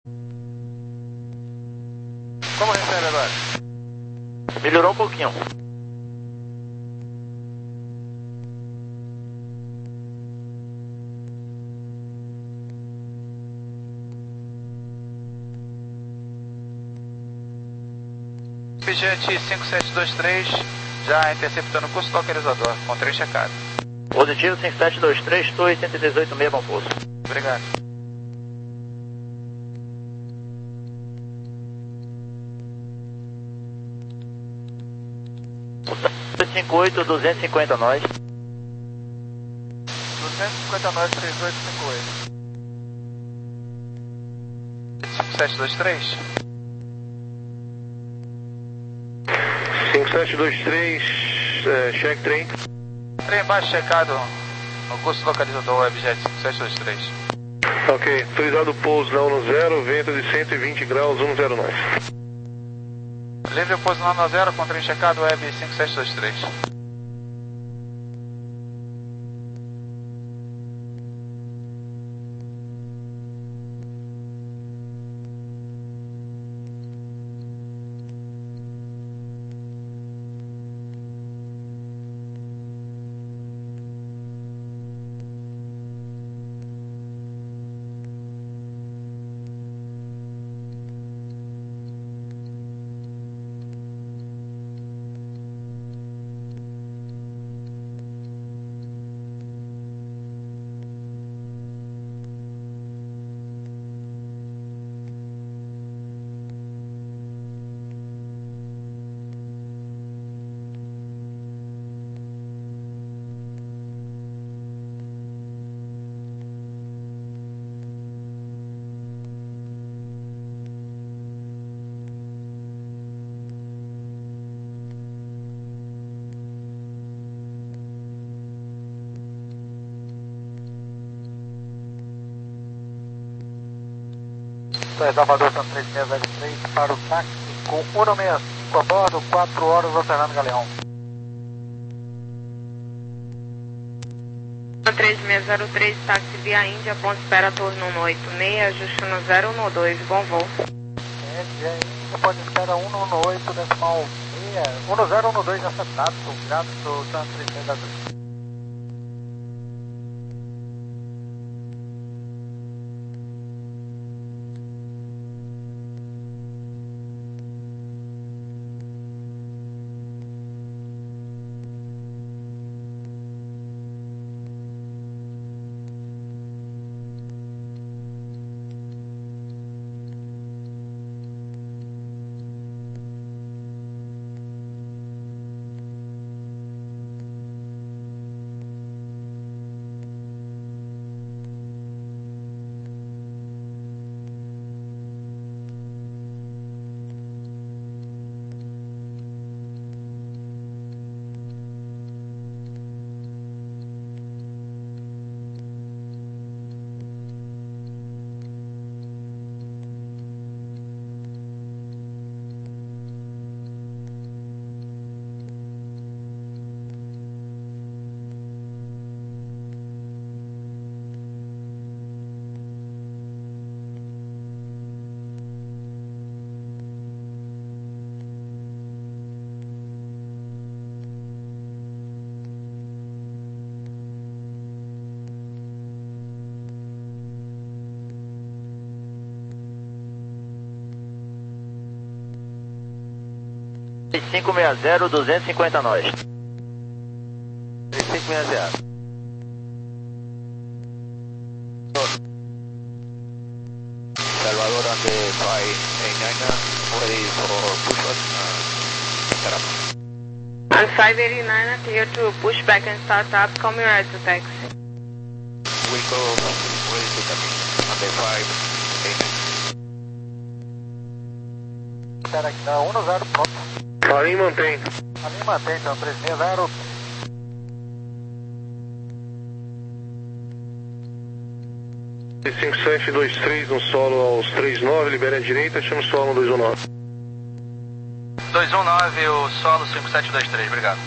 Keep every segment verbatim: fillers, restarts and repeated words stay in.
Como recebe agora? Melhorou um pouquinho. Jet cinco sete dois três, já interceptando o curso localizador, com trem checado. Positivo cinco sete dois três, Torre cento e dezoito, meio bom pulso. Obrigado. cinco oito, duzentos e cinquenta nós. duzentos e cinquenta nós, três oito cinco oito. cinco sete dois três. cinco sete dois três, é, check trem. Trem baixo checado no curso localizador Webjet cinco sete dois três. Ok, autorizado o pouso na um zero, vento de cento e vinte graus, um zero nós. Livre pouso na um zero, com trem checado Web cinco sete dois três. Salvador São três seis zero três para o táxi com cento e sessenta e cinco a bordo, quatro horas alternando Galeão. três seis zero três, táxi via Índia, ponto espera turno um oito seis, ajuste no zero um dois, bom voo. É, via Índia, ponto espera um um oito, decimal seis, um zero um dois acertado, grato do São três seis zero três. cinco seis zero, duzentos e cinquenta nós. cinco seis zero. Salvador ante five eight nine, ready for push back. On five eighty-nine, clear to push back and start up, coming right to taxi. We go ready to taxi on the five eight nine. Espera aqui, dá um zero, pronto. A linha mantém. A linha mantém, então, três seis zero. cinco sete dois três, um solo aos três nove, libere à direita, chama o solo dois um nove. dois um nove, o solo cinco sete dois três, obrigado.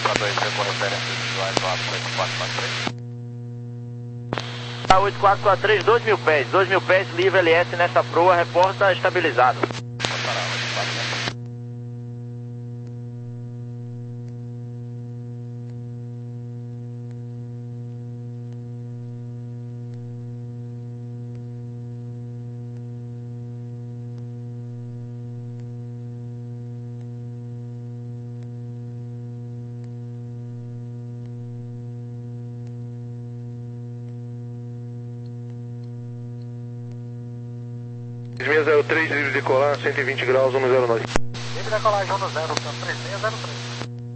Alfa dois zero com referências visuais do Alfa oito quatro quatro três. oito quatro quatro três, dois mil pés, dois mil pés, livre L S nessa proa, reporta estabilizado. três seis zero três, livre de decolar, cento e vinte graus, um zero nove. Livre decolagem um zero, três seis zero três.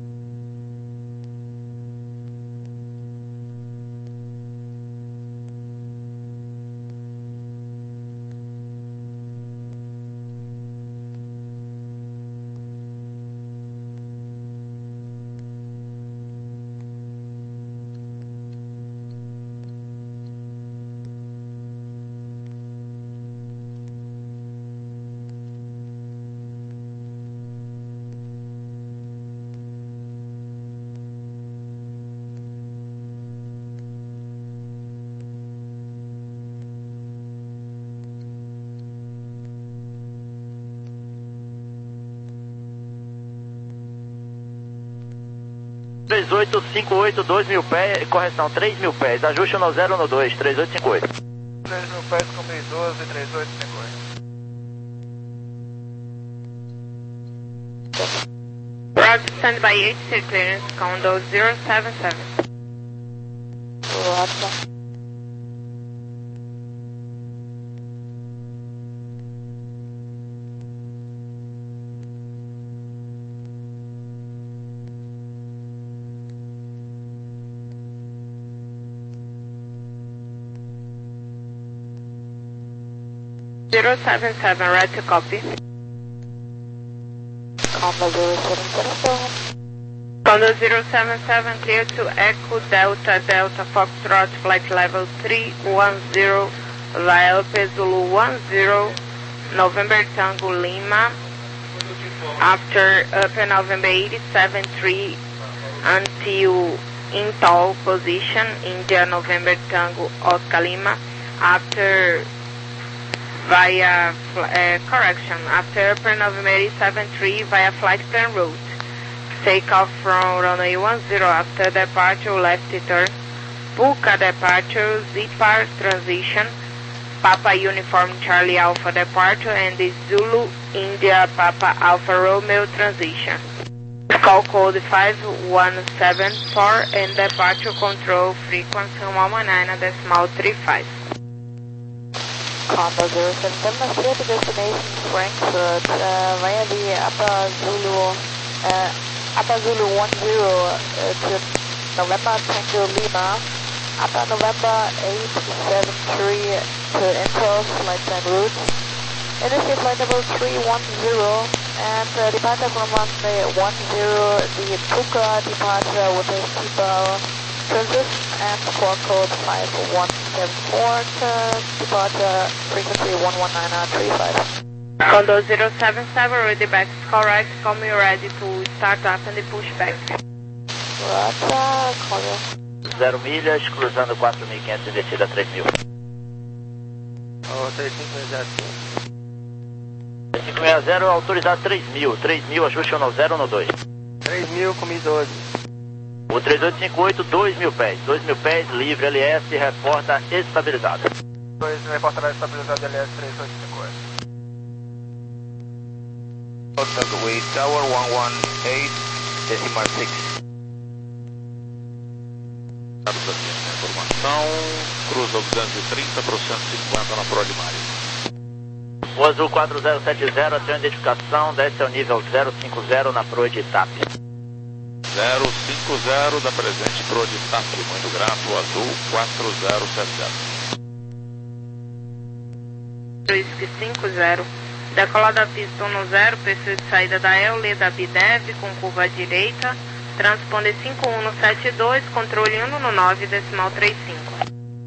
três oito cinco oito, dois mil pés, correção, três mil pés, ajuste no zero no dois, três oito cinco oito. três mil pés com mil e doze, três oito cinco oito. Roger, stand by eight, clear clearance, condo zero seven seven. Roger. zero seven seven, right to copy. Condo zero seven seven. Condo zero seven seven, clear to Echo Delta Delta Foxtrot flight level three one zero via Alpha Zulu one zero November Tango Lima after Upper November eighty-seven three until in tall position India November Tango Oscar Lima after via, uh, correction, after Upper November eighty-seven three via flight plan route. Take off from runway one zero after departure, left turn, Puka departure, Z-Par transition, Papa Uniform Charlie Alpha departure, and the Zulu India Papa Alpha Romeo transition. Call code five one seven four and departure control frequency one one nine decimal three five. Condo zero seven seven, clear to destination Frankfurt uh, via the Upper Zulu, uh, Upper Zulu one zero uh, to November Tango Lima, Upper November eight seven three to Intel flight plan route. Initial flight level three one zero and uh, departure from runway one zero, the Puka departure with a steeper transition and squawk code five one seven four to departure frequency one one nine three five. Condo zero seven seven, ready back, correct, call me ready to start up and push back. Roger, call you. Zero milhas, cruzando quatro mil e quinhentos e descida três mil. Oh, três cinco zero. três cinco seis zero, autorizado três mil, três mil, ajuste no zero no dois. três mil com mil e doze. O três oito cinco oito, dois mil pés, dois mil pés, livre L S, reporta estabilizado. dois mil, reportará estabilizado L S três oito cinco oito. Contact with Tower one one eight, decimal six. Informação, cruza o duzentos e trinta para o cento e cinquenta na Pro de Mari. O azul quatro zero sete zero, a sua identificação, desce ao nível zero cinco zero na proa de TAP. zero cinco zero da presente Pro de TAP, muito grato, azul quatro zero sete zero. Whisky cinco zero, decolada pista um zero, perfil de saída da E L, da B D E V com curva à direita, transponder cinco um sete dois, controle um no nove, decimal três cinco.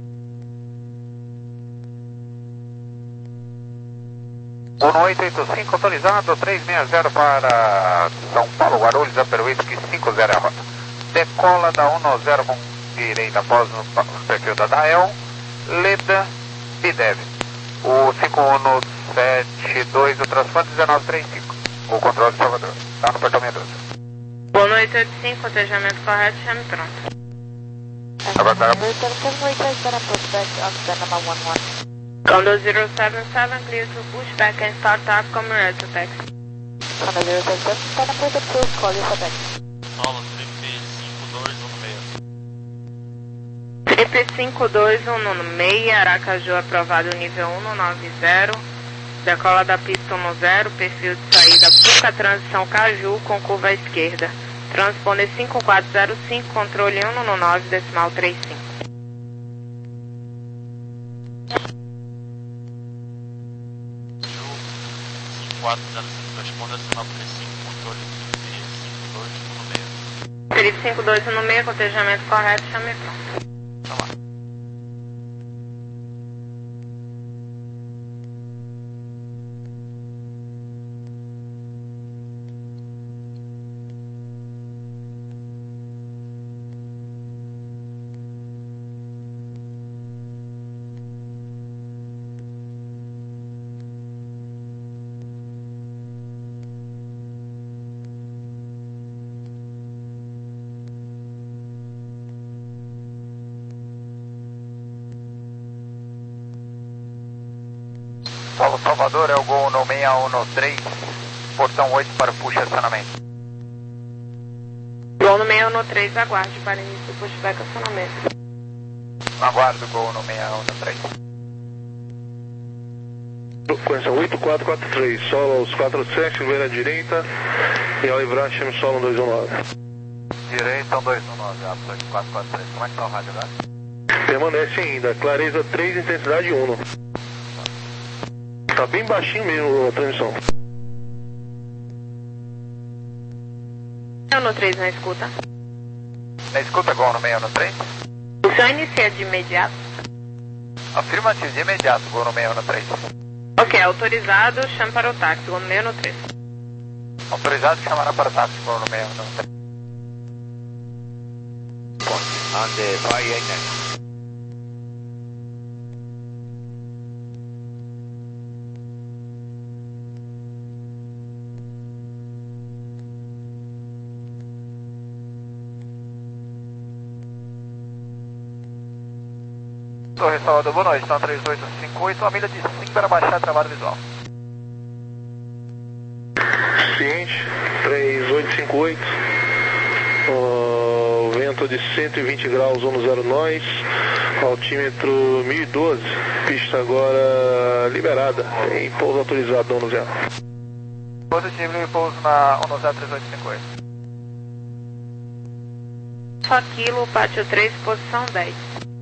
um oito oito cinco autorizado, três seis zero para São Paulo, Guarulhos, Upper Whisky cinco zero, decola da um zero com direita após o perfil da Dael, Leda Bidev. O cinco um sete dois, o transporte dezenove trinta e cinco. O controle de Salvador. Tá no portão meia dúzia. Boa noite, oito cinco, cotejamento correto, chame pronto. Aguardar. Condo zero seven seven, clear to pushback and start up commercial taxi. Condo zero seven seven, start up with the cruise, call you for taxi. Solo trip cinco dois um seis. Trip cinco dois um seis, Aracaju aprovado nível um nove zero. Decola da pista um zero, perfil de saída Puca, transição Caju com curva à esquerda. Transponder cinco quatro zero cinco, controle um nove, decimal trinta e cinco. cinco quatro zero cinco, responda decimal trinta e cinco, controle cinco dois um seis. Trip cinco dois um seis, cotejamento correto, chame pronto. Vamos lá. Solo Salvador, é o Gol no seis um três, portão oito para push acionamento. Gol no seis um três, aguarde para início do pushback acionamento. Aguardo o Gol no seis um três. Conexão oito quatro quatro três, solo aos quatro sete, vira à direita e ao livrar chame solo dois um nove. Direita dois um nove, oito quatro quatro três. Como é que tá o rádio agora? Permanece ainda, clareza três, intensidade um. Tá bem baixinho mesmo a transmissão. seis um três na escuta. Na escuta, Gol no seis um três? O senhor inicia de imediato? Afirmativo, de imediato, Gol no seis um três. Ok, autorizado, chame para o táxi, Gol no seis um três. Autorizado, chamará para táxi, Gol no seis um três. And the five eight nine. Torre Salvador, boa noite, então três oito cinco oito, a milha de cinco para baixar trabalho visual. Ciente, três oito cinco oito, uh, vento de cento e vinte graus, um zero nós, altímetro mil e doze, pista agora liberada, em pouso autorizado um zero. Positivo e pouso na um zero três oito cinco oito. Alfa Kilo, pátio três, posição dez.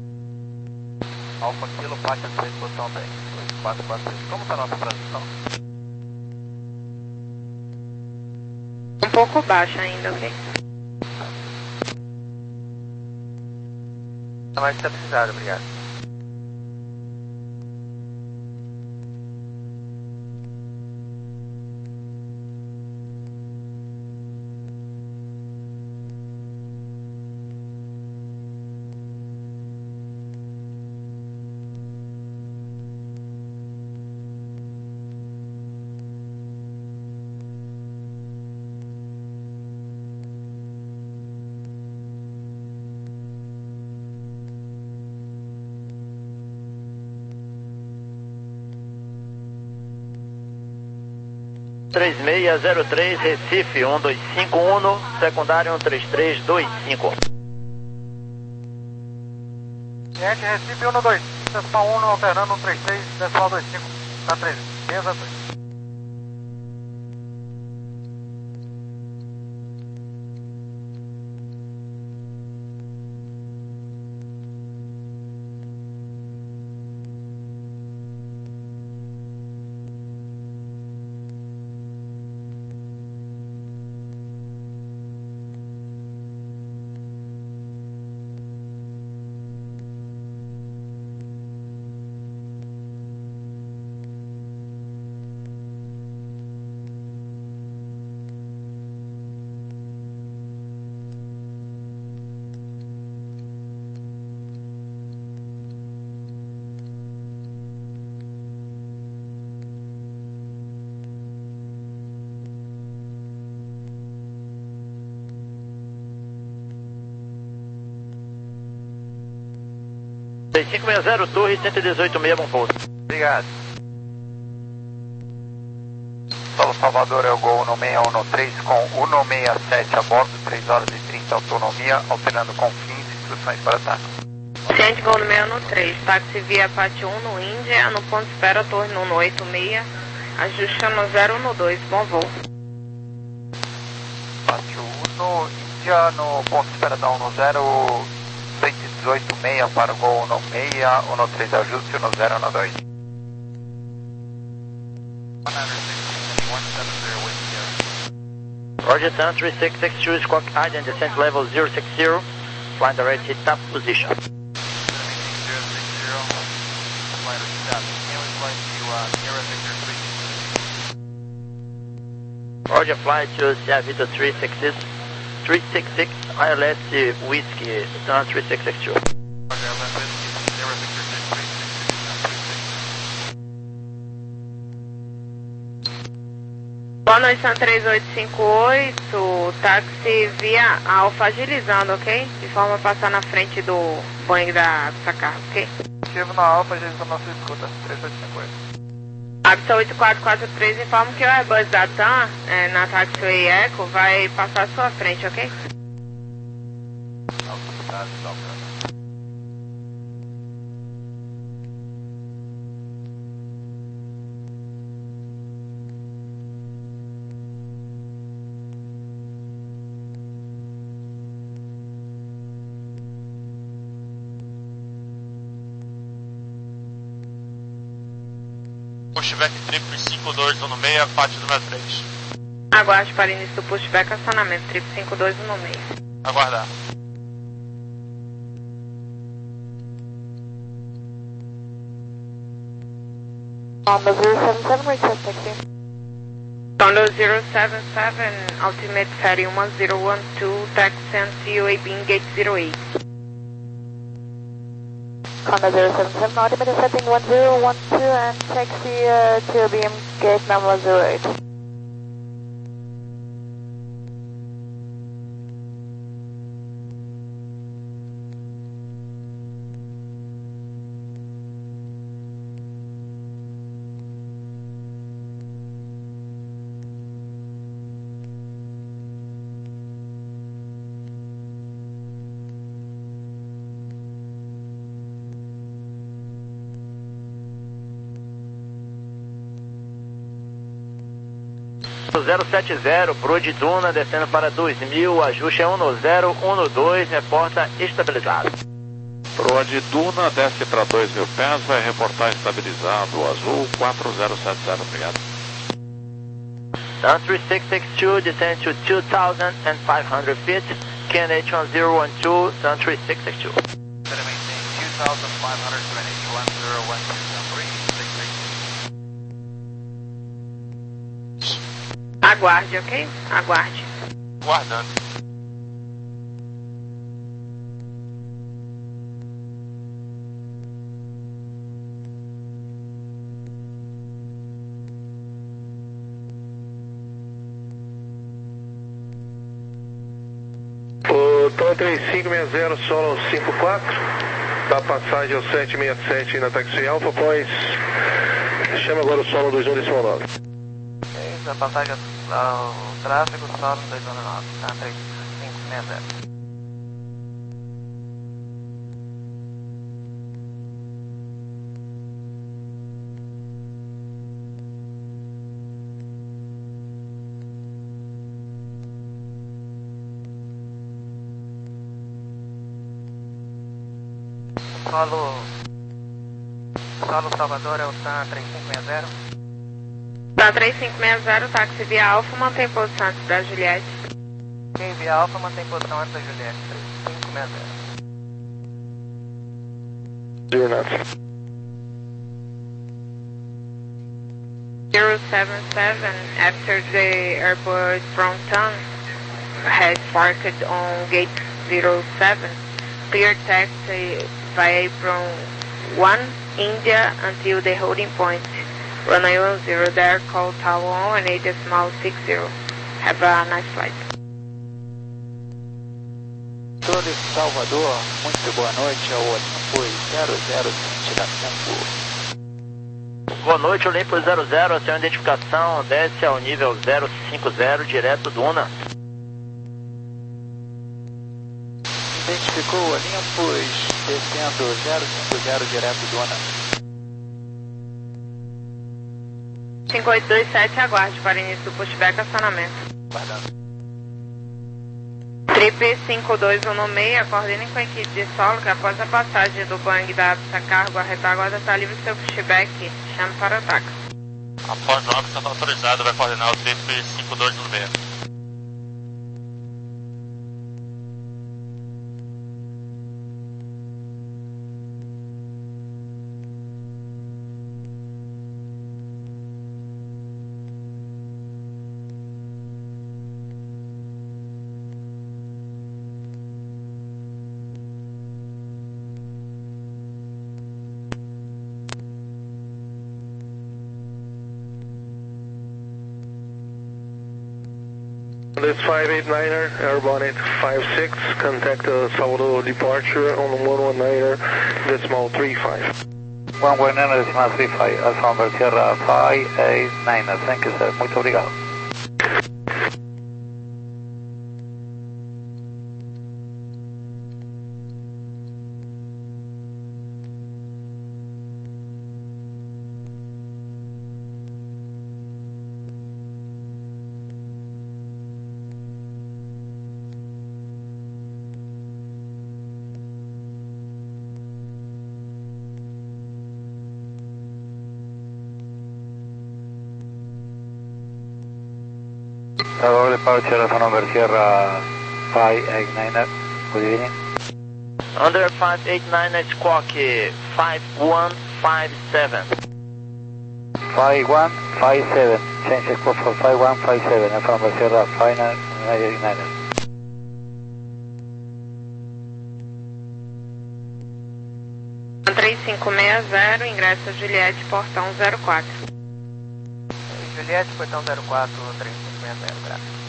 Alfa Kilo, pátio três, posição dez. oito quatro quatro três. Como está a nossa transição? Um pouco baixa ainda, ok? Não vai ser precisado, obrigado. três seis zero três, Recife, um dois cinco um, secundário um três três dois cinco. Cliente Recife um dois, decimal um, alternando um três três, decimal dois cinco, tá três, seis zero três. três cinco seis zero, Torre cento e dezoito meia, bom pouso. Obrigado. Solo Salvador é o Gol um seis um três com um seis sete a bordo, três horas e trinta autonomia, alternando com fins e instruções para ataque. Ciente Gol um seis um três, táxi via Apache um no Índia, no ponto de espera Torre no oito seis, ajuste no zero um dois, bom voo. Apache um no Índia, no ponto de espera da um zero, cento e dezoito seis para o Gol um seis, um três, ajuste no zero um dois. Roger, Sun three six six two, squawk ident, descent level zero six zero, flying direct hit top position. Roger, fly to Sierra Vito three six six, three six six, I L S Whiskey, Sun three six six two. Boa noite, Sun três oito cinco oito, táxi via Alfa agilizando, ok? De forma a passar na frente do Boeing da Sacar, ok? Ativo na Alfa, agilizando nossa escuta, três oito cinco oito. Absa oito quatro quatro três informa que o Airbus da TAM, é, na Taxiway Echo, vai passar à sua frente, ok? Pushback triplo cinco dois um seis, parte número três. Aguarde para início do pushback, acionamento triplo cinco dois um seis. Aguardar. Honda zero seven seven, request taxi. Honda zero seven seven, ultimate ferry one zero one two, taxi and C O A beam gate zero eight. Honda zero seven seven, altimeter setting one zero one two and taxi uh, to beam gate number zero eight. zero sete zero, Broad Duna, descendo para dois mil, ajuste é um zero um dois, reporta estabilizado. Broad Duna, desce para dois mil pés, vai reportar estabilizado, azul quatro zero sete zero, obrigado. Sun three six six two, descend to two thousand five hundred feet, K N H one zero one two, Sun three six six two. two thousand five hundred twenty, one zero one two, three six six. Aguarde, ok? Aguarde. Guardando. O Tom três cinco seis zero, solo cinco quatro, dá passagem ao sete seis sete na Taxi Alpha, pois chama agora o solo dois um decimal nove. A passagem ao tráfego solo dois um nove, tá? três cinco seis zero. Solo, solo Salvador é o TAM três cinco seis zero. TAM três cinco seis zero, táxi via Alfa, mantém posição antes da Juliette. Ok, via Alfa, mantém posição antes da Juliette, três cinco seis zero. Zero nove. zero seven seven, after the airport from TAM has parked on gate zero seven, clear taxi via apron one, India, until the holding point. Runway one zero there, call tower one eight decimal six zero. Have a nice flight. Torres, Salvador, muito boa noite ao Olympus zero zero vinte da Tango. Boa noite, Olympus zero zero, a sua identificação desce ao nível zero cinco zero, direto Duna. Identificou o Olympus descendo zero cinco zero, direto Duna. cinco oito dois sete, aguarde para início do pushback acionamento. Guardando. Trip cinco dois um seis, coordene com a equipe de solo que após a passagem do Boeing da Absa Cargo, a retaguarda está livre do seu pushback. Chame para o táxi. Após o óbito, está autorizado, vai coordenar o Trip cinco dois um seis. This five eight niner, airborne eight five six, contact uh, Salvador departure on one one niner, decimal three five. one one niner, decimal three five, Alfa Sierra five eight niner, thank you sir, muito obrigado. Salvador departure, Alfa number Sierra five eight niner, good evening. Under five eight niner, squawk five one five seven. five one five seven, change squawk for five one five seven, Alfa number Sierra five eight niner. três cinco seis zero, ingresso Juliette, portão zero quatro. Juliette, portão zero quatro, três cinco seis zero, graças.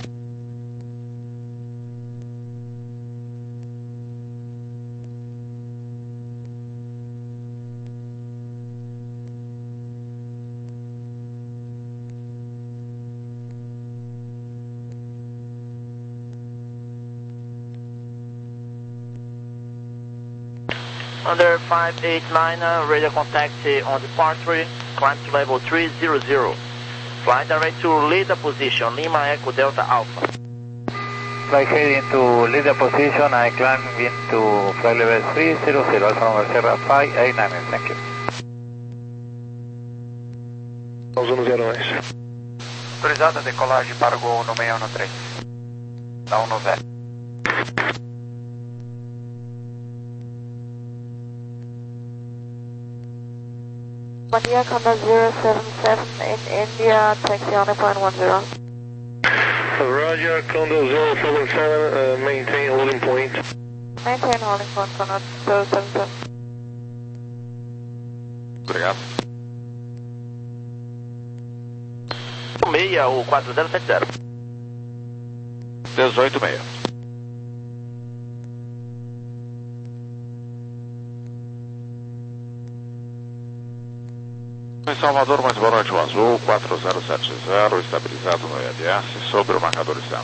Under five eight niner, radio contact on departure, climb to level three zero zero. Fly direct to leader position, Lima Echo Delta Alpha. Fly heading to leader position, I climb into flight level three zero zero, Alfa number Sierra five eight niner, thank you. Zona zero nove. Autorizada a decolagem para o gol no seis um três. Dá um no zero. India, Condor zero seven seven in India, taxi on point one zero. Roger, Condor zero seven seven, uh, maintain holding point. Maintain holding point, Condor zero seven seven. Obrigado. seis, o quatro zero sete zero. dezoito seis. Em Salvador, mais boa noite, o azul, quatro zero sete zero, estabilizado no I L S, sobre o marcador externo.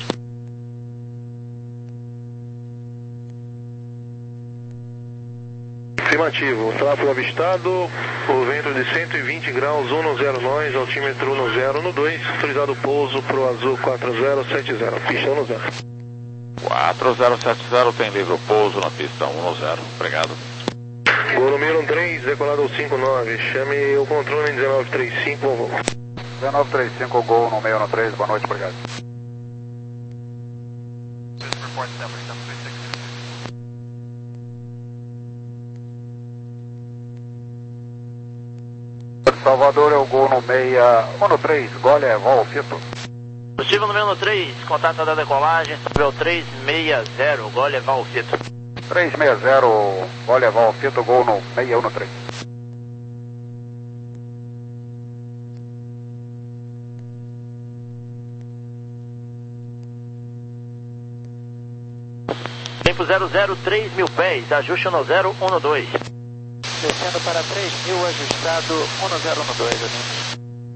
Afirmativo, tráfego avistado, o vento de cento e vinte graus, um zero nove, altímetro um zero um dois, autorizado pouso pro azul quatro zero sete zero, pista um zero. quatro zero sete zero tem livre pouso na pista um zero, obrigado. Gol número três, decolado cinco nove, chame o controle em dezenove trinta e cinco, vovô. dezenove trinta e cinco, gol no seis um três, boa noite, obrigado. Salvador é o gol no seis um três, gole é vol, fito. Positivo no seis um três, contato da decolagem, nível três seis zero, gole é vol, fito. três seis zero, gole é vol, fito, gol no seis um três. cinco zero zero, três mil pés, ajuste um zero um dois. Descendo para três mil, ajustado um zero um dois, Ademir.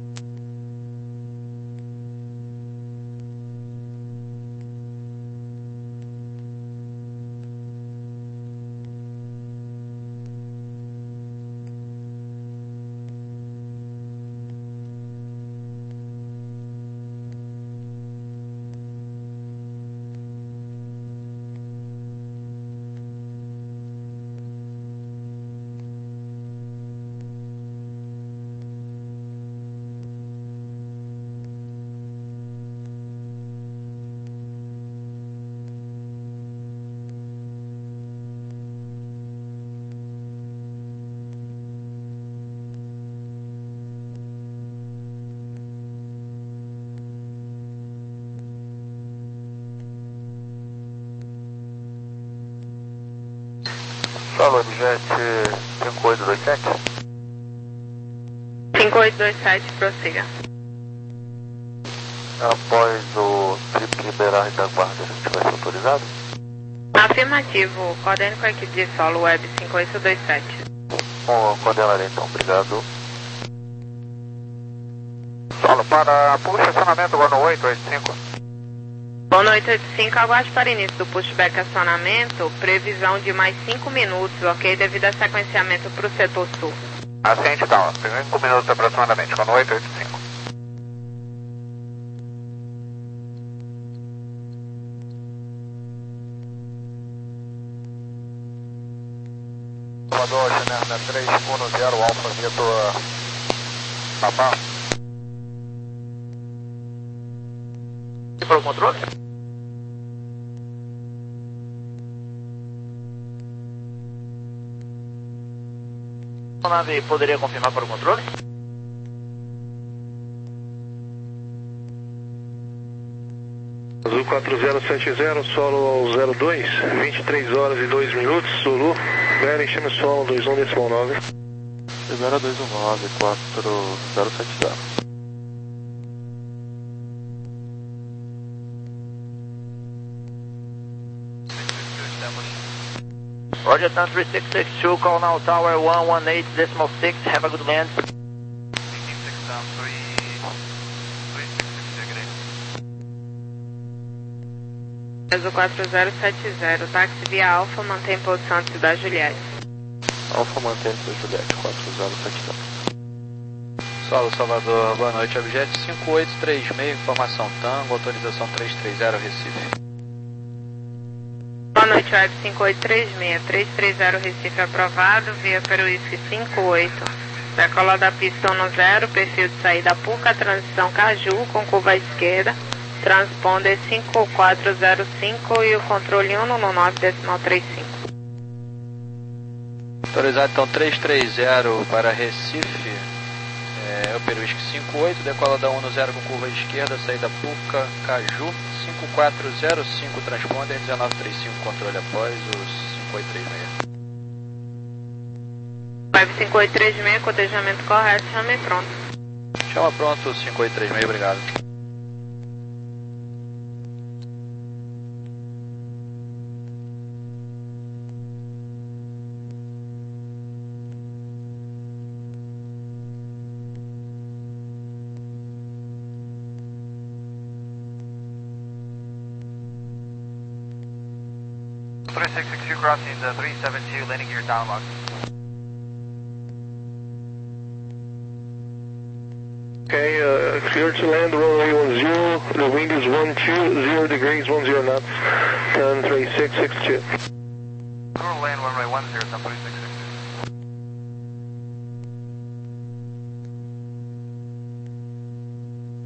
Fala, Jet cinco oito dois sete. cinco oito dois sete, prossiga. Após o trip liberar a retaguarda, a gente vai ser autorizado? Afirmativo, coordene com a equipe de solo web cinco oito dois sete. Bom, coordenarei então, obrigado. Solo para push, acionamento, Gono oito oito cinco. Gono oito oito cinco, aguarde para início do pushback acionamento, previsão de mais cinco minutos, ok? Devido a sequenciamento para o setor sul. Ascente então, cinco minutos aproximadamente, Gono oito oito cinco. Salvador, Generna três um zero, Alfa Vitor Papá. E para o controle? A nave poderia confirmar para o controle? Azul quatro zero sete zero, solo ao zero dois, vinte e três horas e dois minutos, Zulu, Bela, enchendo solo dois um decimal nove. Libera dois um nove, quatro zero sete zero. Roger, Tan three six six two, call now tower one one eight decimal six, have a good land. Azul quatro zero sete zero, táxi via Alfa, mantém posição antes da Juliette. Alfa mantém antes da Juliette, quatro zero sete zero. Solo Salvador, boa noite, Objet cinco oito três seis, informação Tango, autorização três três zero, Recife. Boa noite, Web cinco oito três seis, três três zero, Recife aprovado, via Peruísque cinco oito, decola da pista um zero, perfil de saída Puca, transição Caju, com curva à esquerda, transponder cinco quatro zero cinco e o controle um nove decimal trinta e cinco. Autorizado então três três zero para Recife, é o Peruísque cinco oito, decola da um zero com curva à esquerda, saída Puca, Caju, cinco quatro zero cinco, transponder dezenove trinta e cinco, controle após o cinco oito três seis. Web cinco oito três seis, cotejamento correto, chame pronto. Chama pronto, cinco oito três seis, obrigado. three six six two crossing the three seven two, landing gear downlock. Okay, uh, clear to land, runway one zero, the wind is one two, zero degrees, one zero knots, turn three six six two. Clear to land, runway one zero,